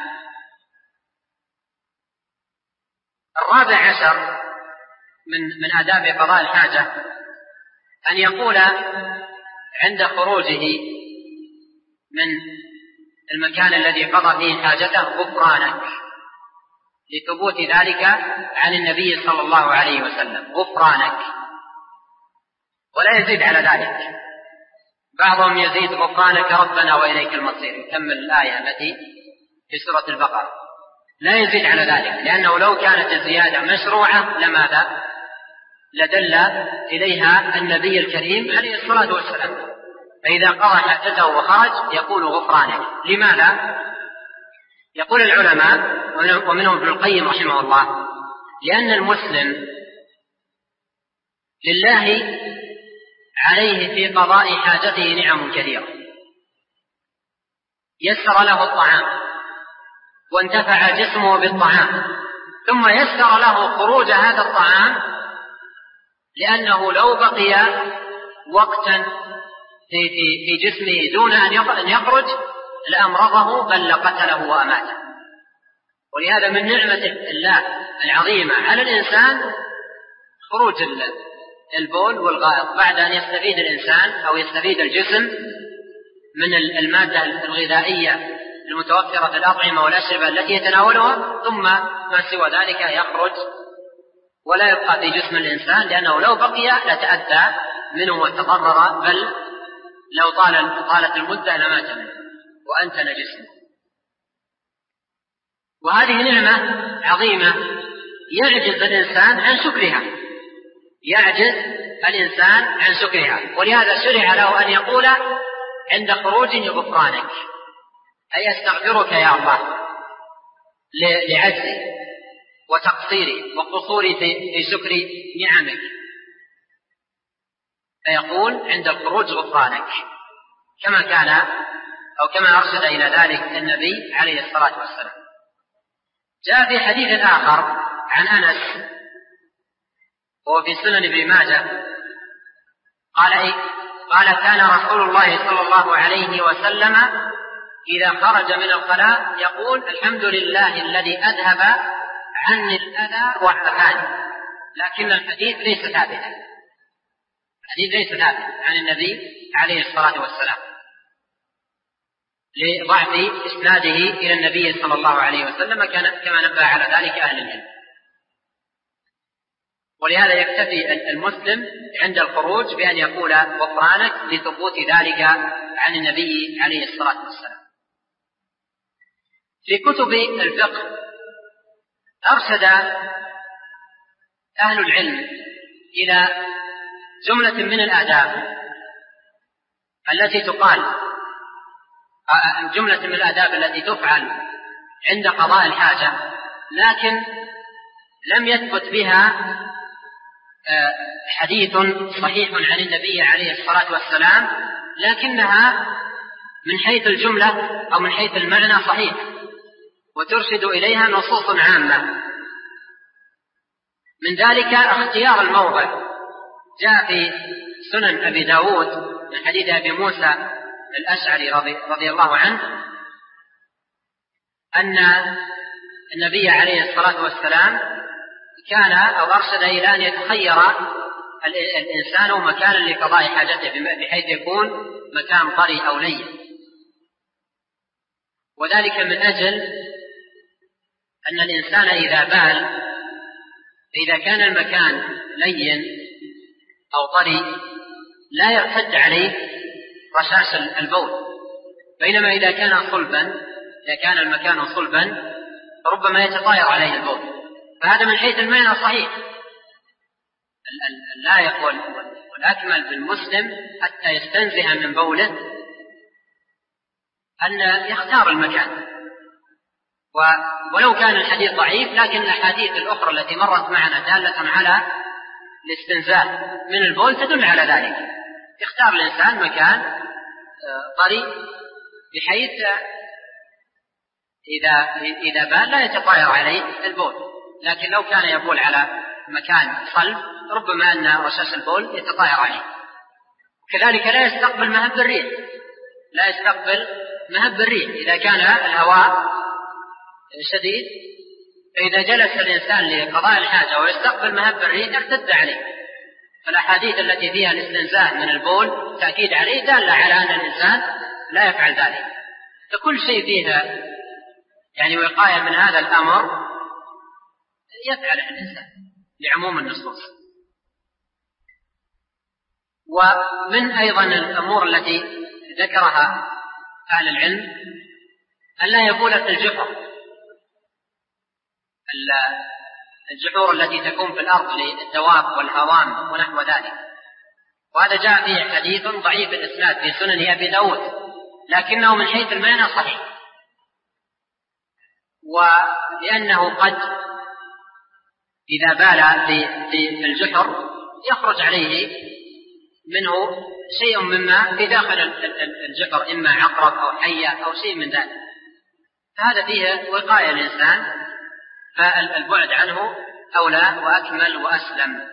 14 من آداب قضاء الحاجة أن يقول عند خروجه من المكان الذي قضى فيه حاجته غفرانك، لثبوت ذلك عن النبي صلى الله عليه وسلم، غفرانك، ولا يزيد على ذلك. بعضهم يزيد غفرانك ربنا وإليك المصير، يكمل الآية التي في سورة البقرة، لا يزيد على ذلك، لأنه لو كانت الزيادة مشروعة لماذا؟ لدل إليها النبي الكريم عليه الصلاة والسلام. فإذا قضى حاجته وخرج يقول غفرانك. لماذا؟ يقول العلماء ومنهم ابن القيم رحمه الله: لأن المسلم لله عليه في قضاء حاجته نعم كثيرة، يسر له الطعام وانتفع جسمه بالطعام، ثم يسر له خروج هذا الطعام، لأنه لو بقي وقتا في جسمه دون أن يخرج لأمرضه بل لقتله وأماته. ولهذا من نعمة الله العظيمة على الإنسان خروج البول والغائط بعد أن يستفيد الإنسان أو يستفيد الجسم من المادة الغذائية المتوفرة في الأطعمة والأشربة التي يتناولها، ثم ما سوى ذلك يخرج ولا يبقى في جسم الإنسان، لأنه لو بقي لتأذى منه وتضرر، بل لو طالت المدة لمات منه وأنتن جسمه. وهذه نعمة عظيمة يعجز الإنسان عن شكرها، ولهذا شرع له أن يقول عند خروجه غفرانك، أي أستغفرك يا الله لعجزي وتقصيري وقصوري في شكر نعمك، فيقول عند الخروج غفرانك، كما كان أو كما أرشد إلى ذلك النبي عليه الصلاة والسلام. جاء في حديث آخر عن أنس وهو في سنن ابن ماجه قال: كان رسول الله صلى الله عليه وسلم إذا خرج من الخلاء يقول: الحمد لله الذي أذهب عني الأذى وعافاني. لكن الحديث ليس ثابتا، عن النبي عليه الصلاة والسلام لضعف إسناده إلى النبي صلى الله عليه وسلم، كما نبه على ذلك أهل العلم. ولهذا يكتفي المسلم عند الخروج بأن يقول غفرانك لثبوت ذلك عن النبي عليه الصلاة والسلام. في كتب الفقه أرشد أهل العلم إلى جملة من الآداب التي تفعل عند قضاء الحاجة، لكن لم يثبت بها حديث صحيح عن النبي عليه الصلاة والسلام، لكنها من حيث الجملة أو من حيث المعنى صحيح، وترشد إليها نصوص عامة. من ذلك اختيار الموضع. جاء في سنن أبي داود من حديث أبي موسى الأشعري رضي الله عنه أن النبي عليه الصلاة والسلام كان أو أرشد إلى أن يتخير الإنسان مكانا لقضاء حاجته، بحيث يكون مكان طري أو لين، وذلك من أجل أن الإنسان إذا بال، إذا كان المكان لين أو طري لا يرتد عليه رشاش البول، بينما إذا كان المكان صلبا ربما يتطاير عليه البول. فهذا من حيث المعنى صحيح. اللائق والأكمل بالمسلم حتى يستنزه من بوله أن يختار المكان، ولو كان الحديث ضعيف، لكن الأحاديث الأخرى التي مرت معنا دالة على الاستنزاه من البول تدل على ذلك. يختار الإنسان مكان طري بحيث إذا بال لا يتطاير عليه البول. لكن لو كان يبول على مكان صلب ربما أن رشاش البول يتطاير عليه. كذلك لا يستقبل مهب الريح إذا كان الهواء شديد، فإذا جلس الإنسان لقضاء الحاجة ويستقبل مهب الريح ارتد عليه. فالأحاديث التي فيها الاستنزاه من البول تأكيد عليه دالة على أن الإنسان لا يفعل ذلك. فكل شيء فيها يعني وقاية من هذا الأمر يفعله الإنسان لعموم النصوص. ومن أيضا الأمور التي ذكرها أهل العلم أن لا يبول في الجحور التي تكون في الأرض للدواب والهوام ونحو ذلك. وهذا جاء فيه حديث ضعيف الإسناد في سنن أبي داود، لكنه من حيث المعنى صحيح، ولأنه قد إذا بال في الجحر يخرج عليه منه شيء مما في داخل الجحر، إما عقرب أو حية أو شيء من ذلك، فهذا فيه وقاية الإنسان، فالبعد عنه أولى وأكمل وأسلم.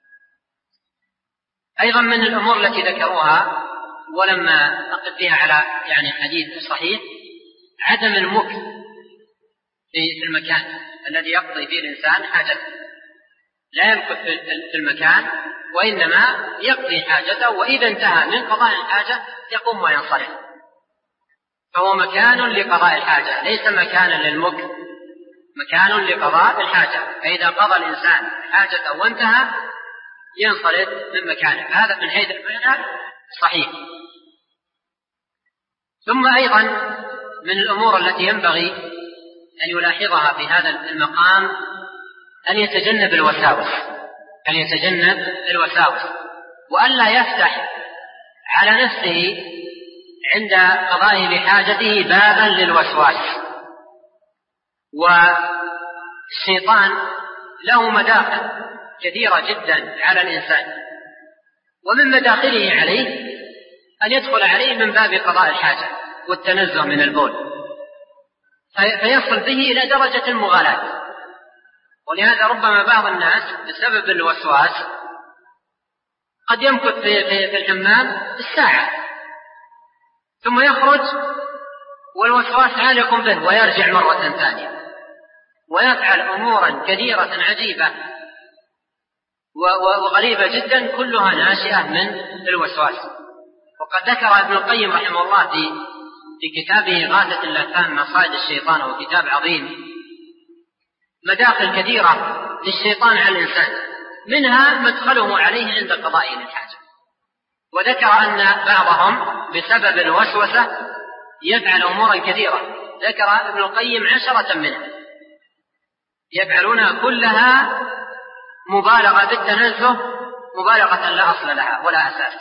أيضا من الأمور التي ذكروها ولما أقف فيها على يعني حديث صحيح عدم المكث في المكان الذي يقضي فيه الإنسان حاجته، لا يمكث في المكان وإنما يقضي حاجته، وإذا انتهى من قضاء الحاجة يقوم وينصرف، فهو مكان لقضاء الحاجة ليس مكانا للمكث، مكان لقضاء الحاجة. فإذا قضى الإنسان حاجته وانتهى ينصرف من مكانه، هذا من حيث المعنى صحيح. ثم أيضا من الأمور التي ينبغي أن يلاحظها في هذا المقام أن يتجنب الوساوس، وأن لا يفتح على نفسه عند قضائه لحاجته بابا للوسواس. والشيطان له مداخل كثيرة جدا على الإنسان، ومن مداخله عليه أن يدخل عليه من باب قضاء الحاجة والتنزه من البول، فيصل به إلى درجة المغالاة. ولهذا ربما بعض الناس بسبب الوسواس قد يمكث في الحمام بالساعة ثم يخرج والوسواس عالق به ويرجع مرة ثانية ويفعل أمورا كثيرة عجيبة وغريبة جدا كلها ناشئة من الوسواس. وقد ذكر ابن القيم رحمه الله في كتابه إغاثة اللهفان من مصائد الشيطان، وهو كتاب عظيم، مداخل كثيرة للشيطان على الإنسان، منها مدخله عليه عند قضائه للحاجة. وذكر أن بعضهم بسبب الوسوسة يفعل أمورا كثيرة، ذكر ابن القيم 10 منها يفعلونها كلها مبالغة بالتنزه، مبالغة لا أصل لها ولا أساس.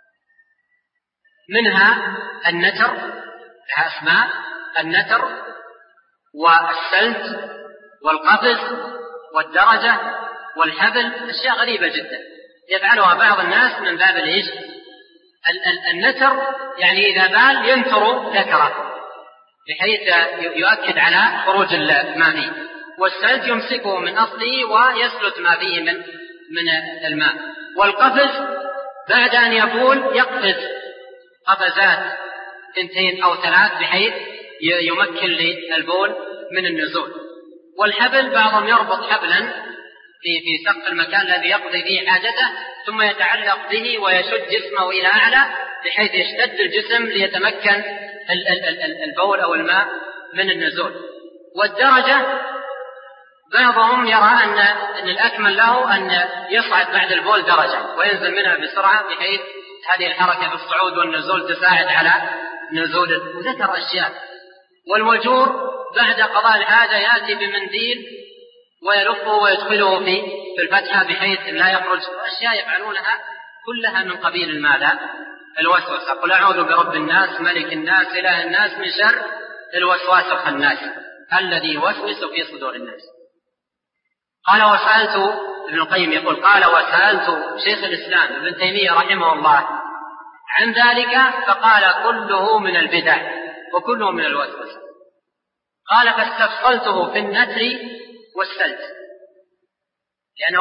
منها النتر، لها أسماء، النتر والسلت والقفز والدرجة والحبل، أشياء غريبة جدا يفعلها بعض الناس من باب الإيش؟ النتر يعني إذا بال ينتر ذكره بحيث يؤكد على خروج الماء فيه، والسلت يمسكه من أصله ويسلت ما فيه من الماء، والقفز بعد أن يبول يقفز قفزات 2 أو 3 بحيث يمكن للبول من النزول. والحبل بعضهم يربط حبلا في سقف المكان الذي يقضي فيه حاجته ثم يتعلق به ويشد جسمه إلى أعلى بحيث يشتد الجسم ليتمكن البول أو الماء من النزول. والدرجة بعضهم يرى أن الأكمل له أن يصعد بعد البول درجة وينزل منها بسرعة بحيث هذه الحركة في الصعود والنزول تساعد على نزول، وذكر أشياء. والوجور بعد قضاء الحاجة يأتي بمنديل ويلفه ويدخله في الفتحة بحيث لا يخرج، أشياء يفعلونها كلها من قبيل الماذا؟ الوسوسة. قل أعوذ برب الناس ملك الناس إله الناس من شر الوسواس الخناس الذي يوسوس في صدور الناس. قال وسألت، ابن القيم يقول قال وسألت شيخ الإسلام ابن تيمية رحمه الله عن ذلك فقال كله من البدع وكله من الوسوسة. قال فاستفصلته في النثر والسلج، لأن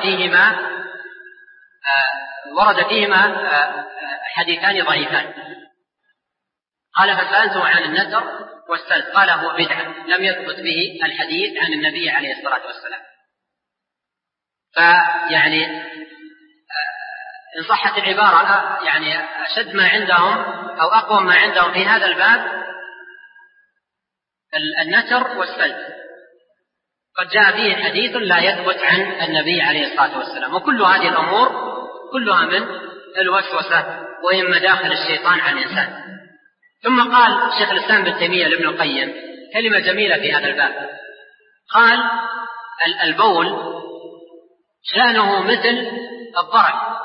ورد فيهما حديثان ضعيفان. قال فسألته عن النثر والسلج قال هو بدعة لم يثبت به الحديث عن النبي عليه الصلاة والسلام. فيعني إن صحت العبارة يعني أشد ما عندهم أو أقوى ما عندهم في هذا الباب النثر والسلج، قد جاء فيه حديث لا يثبت عن النبي عليه الصلاة والسلام. وكل هذه الأمور كلها من الوسوسة وهي مداخل الشيطان على الإنسان. ثم قال شيخ الإسلام ابن تيمية لابن القيم كلمة جميلة في هذا الباب، قال البول شأنه مثل الضرع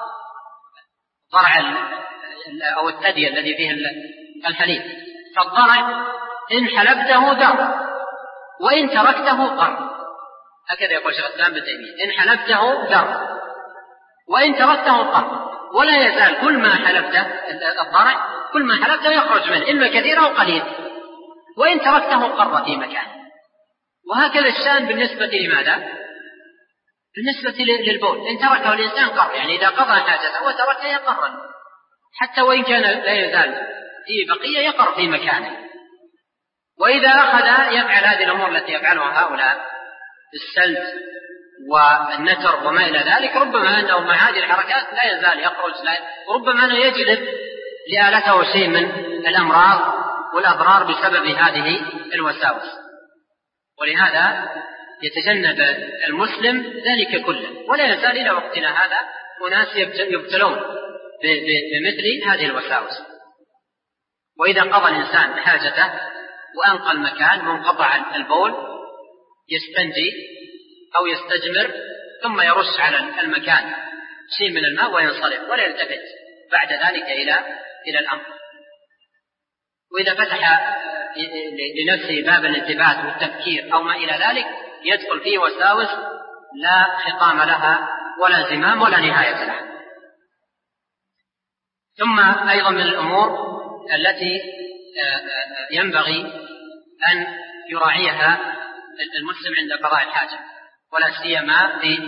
أو الثدي الذي فيه الحليب، فالضرع إن حلبته در وإن تركته قر، هكذا يقول شيخ الإسلام ابن تيمية، إن حلبته در وإن تركته قر، ولا يزال كل ما حلبته الضرع كل ما حلبته يخرج منه إما كثير أو قليل، وإن تركته قر في مكانه. وهكذا الشأن بالنسبة لماذا؟ بالنسبة للبول، إن تركه الإنسان قر، يعني إذا قضى حاجته وتركه يقر، حتى وإن كان لا يزال فيه بقية يقر في مكانه. وإذا أخذ يفعل هذه الأمور التي يفعلها هؤلاء السلج والنتر وما إلى ذلك، ربما أنه مع هذه الحركات لا يزال يخرج، وربما أنه يجلب لآلته شيء من الأمراض والأضرار بسبب هذه الوساوس. ولهذا يتجنب المسلم ذلك كله. ولا يزال إلى وقتنا هذا أناس يبتلون بمثل هذه الوساوس. وإذا قضى الإنسان حاجته وأنقى المكان منقطع البول يستنجي أو يستجمر ثم يرش على المكان شيء من الماء وينصرف ولا يلتفت بعد ذلك إلى الأمر. وإذا فتح لنفسه باب الانتباه والتفكير أو ما إلى ذلك يدخل فيه وساوس لا خطام لها ولا زمام ولا نهاية لها. ثم أيضا من الأمور التي ينبغي أن يراعيها المسلم عند قضاء الحاجة، ولا سيما في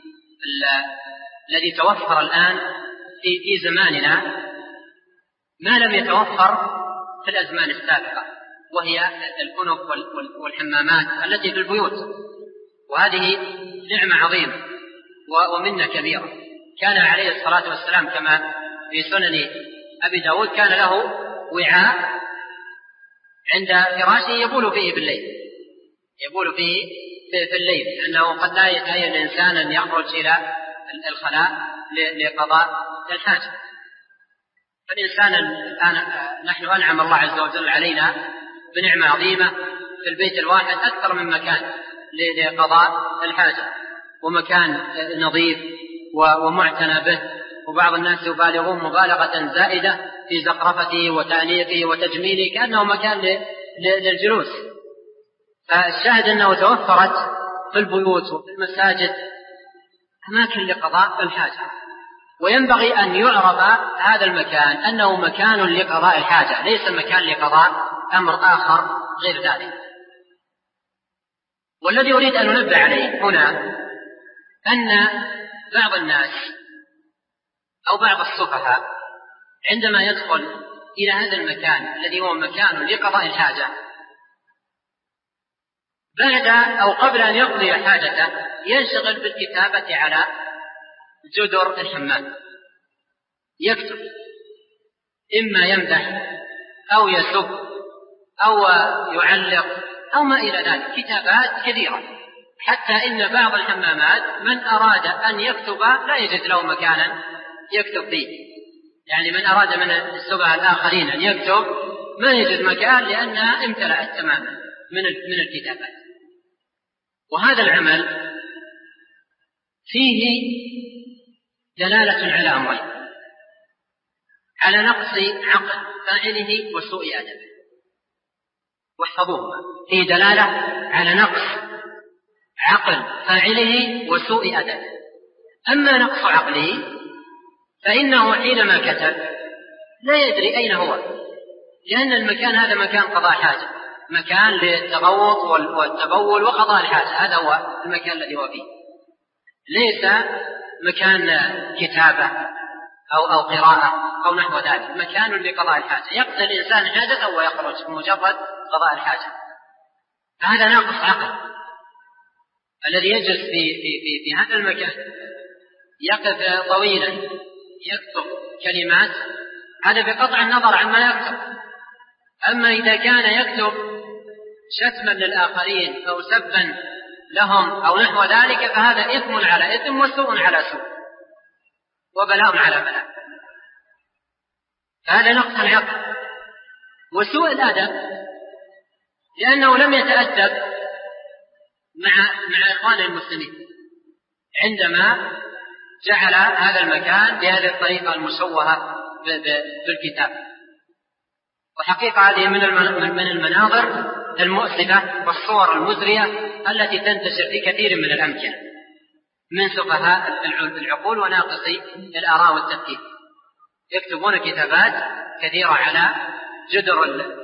الذي توفر الآن في زماننا ما لم يتوفر في الأزمان السابقة، وهي الكنف والحمامات التي في البيوت. وهذه نعمة عظيمة ومنة كبيرة. كان عليه الصلاة والسلام كما في سنن أبي داود كان له وعاء عند فراشه يبول فيه بالليل، يبول فيه في الليل، لأنه قد لا يتهيأ الإنسان أن يخرج إلى الخلاء لقضاء الحاجة. فالإنسان الآن نحن أنعم الله عز وجل علينا بنعمة عظيمة في البيت الواحد أكثر من مكان لقضاء الحاجة، ومكان نظيف ومعتنى به. وبعض الناس يبالغون مبالغة زائدة في زخرفته وتأنيقه وتجميله كأنه مكان للجلوس. فالشاهد أنه توفرت في البيوت وفي المساجد أماكن لقضاء الحاجة، وينبغي أن يعرف هذا المكان أنه مكان لقضاء الحاجة ليس مكان لقضاء أمر آخر غير ذلك. والذي أريد أن ننبه عليه هنا أن بعض الناس أو بعض السفهاء عندما يدخل إلى هذا المكان الذي هو مكان لقضاء الحاجة بعد أو قبل أن يقضي حاجته ينشغل بالكتابة على جدر الحمام، يكتب إما يمدح أو يسب أو يعلق أو ما إلى ذلك، كتابات كثيرة، حتى إن بعض الحمامات من أراد أن يكتب لا يجد له مكانا يكتب فيه. يعني من أراد من السبع الآخرين أن يكتب ما يجد مكان لأنها امتلأت تماما من الكتابات. وهذا العمل فيه دلالة على أمرين: على نقص عقل فاعله وسوء أدبه. واحفظوه، فيه دلالة على نقص عقل فاعله وسوء أدبه. أما نقص عقله فإنه حينما كتب لا يدري أين هو، لأن المكان هذا مكان قضاء حاجة، مكان للتغوط والتبول وقضاء الحاجة، هذا هو المكان الذي هو فيه، ليس مكان كتابة أو قراءة أو نحو ذلك، مكان لقضاء الحاجة، يقضي الإنسان حاجته ويخرج بمجرد قضاء الحاجة. هذا ناقص عقل الذي يجلس في هذا المكان يقف طويلا يكتب كلمات، هذا بقطع النظر عما يكتب. أما إذا كان يكتب شتما للآخرين أو سبا لهم أو نحو ذلك فهذا إثم على إثم وسوء على سوء وبلاء على بلاء، فهذا نقص العقل وسوء الأدب، لأنه لم يتأدب مع إخوان المسلمين عندما جعل هذا المكان بهذه الطريقة المشوهة بالكتاب. وحقيقة هذه من المناظر المؤسفة والصور المزرية التي تنتشر في كثير من الأمكنة من سفهاء العقول وناقصي الآراء والتفكير، يكتبون كتابات كثيرة على جدر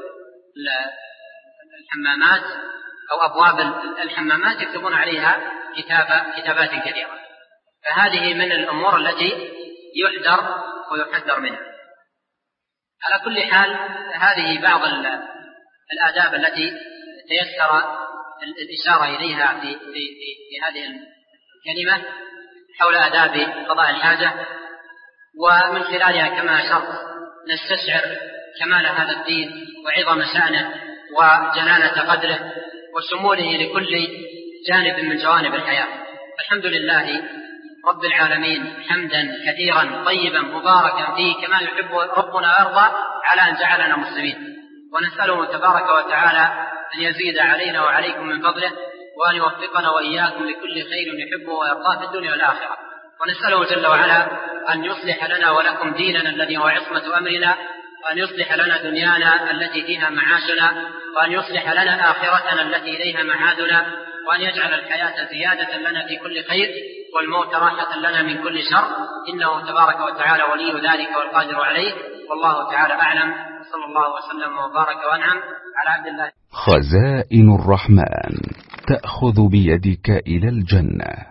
الحمامات أو أبواب الحمامات، يكتبون عليها كتابات كثيرة. فهذه من الأمور التي يحذر ويحذر منها. على كل حال هذه بعض الآداب التي تيسر الإشارة إليها في هذه الكلمة حول آداب قضاء الحاجة، ومن خلالها كما أشرت نستشعر كمال هذا الدين وعظم شأنه وجلالة قدره وشموله لكل جانب من جوانب الحياة. الحمد لله رب العالمين حمدا كثيرا طيبا مباركا فيه كما يحب ربنا ويرضى على أن جعلنا مسلمين، ونسأله تبارك وتعالى أن يزيد علينا وعليكم من فضله، وأن يوفقنا وإياكم لكل خير يحبه ويرضاه في الدنيا والآخرة. ونسأله جل وعلا أن يصلح لنا ولكم ديننا الذي هو عصمة أمرنا، وأن يصلح لنا دنيانا التي فيها معاشنا، وأن يصلح لنا آخرتنا التي إليها معادنا، وأن يجعل الحياة زيادة لنا في كل خير والموت راحة لنا من كل شر، إنه تبارك وتعالى ولي ذلك والقادر عليه. والله تعالى أعلم، صلى الله وسلم وبارك وأنعم على عبد الله. خزائن الرحمن تأخذ بيدك إلى الجنة.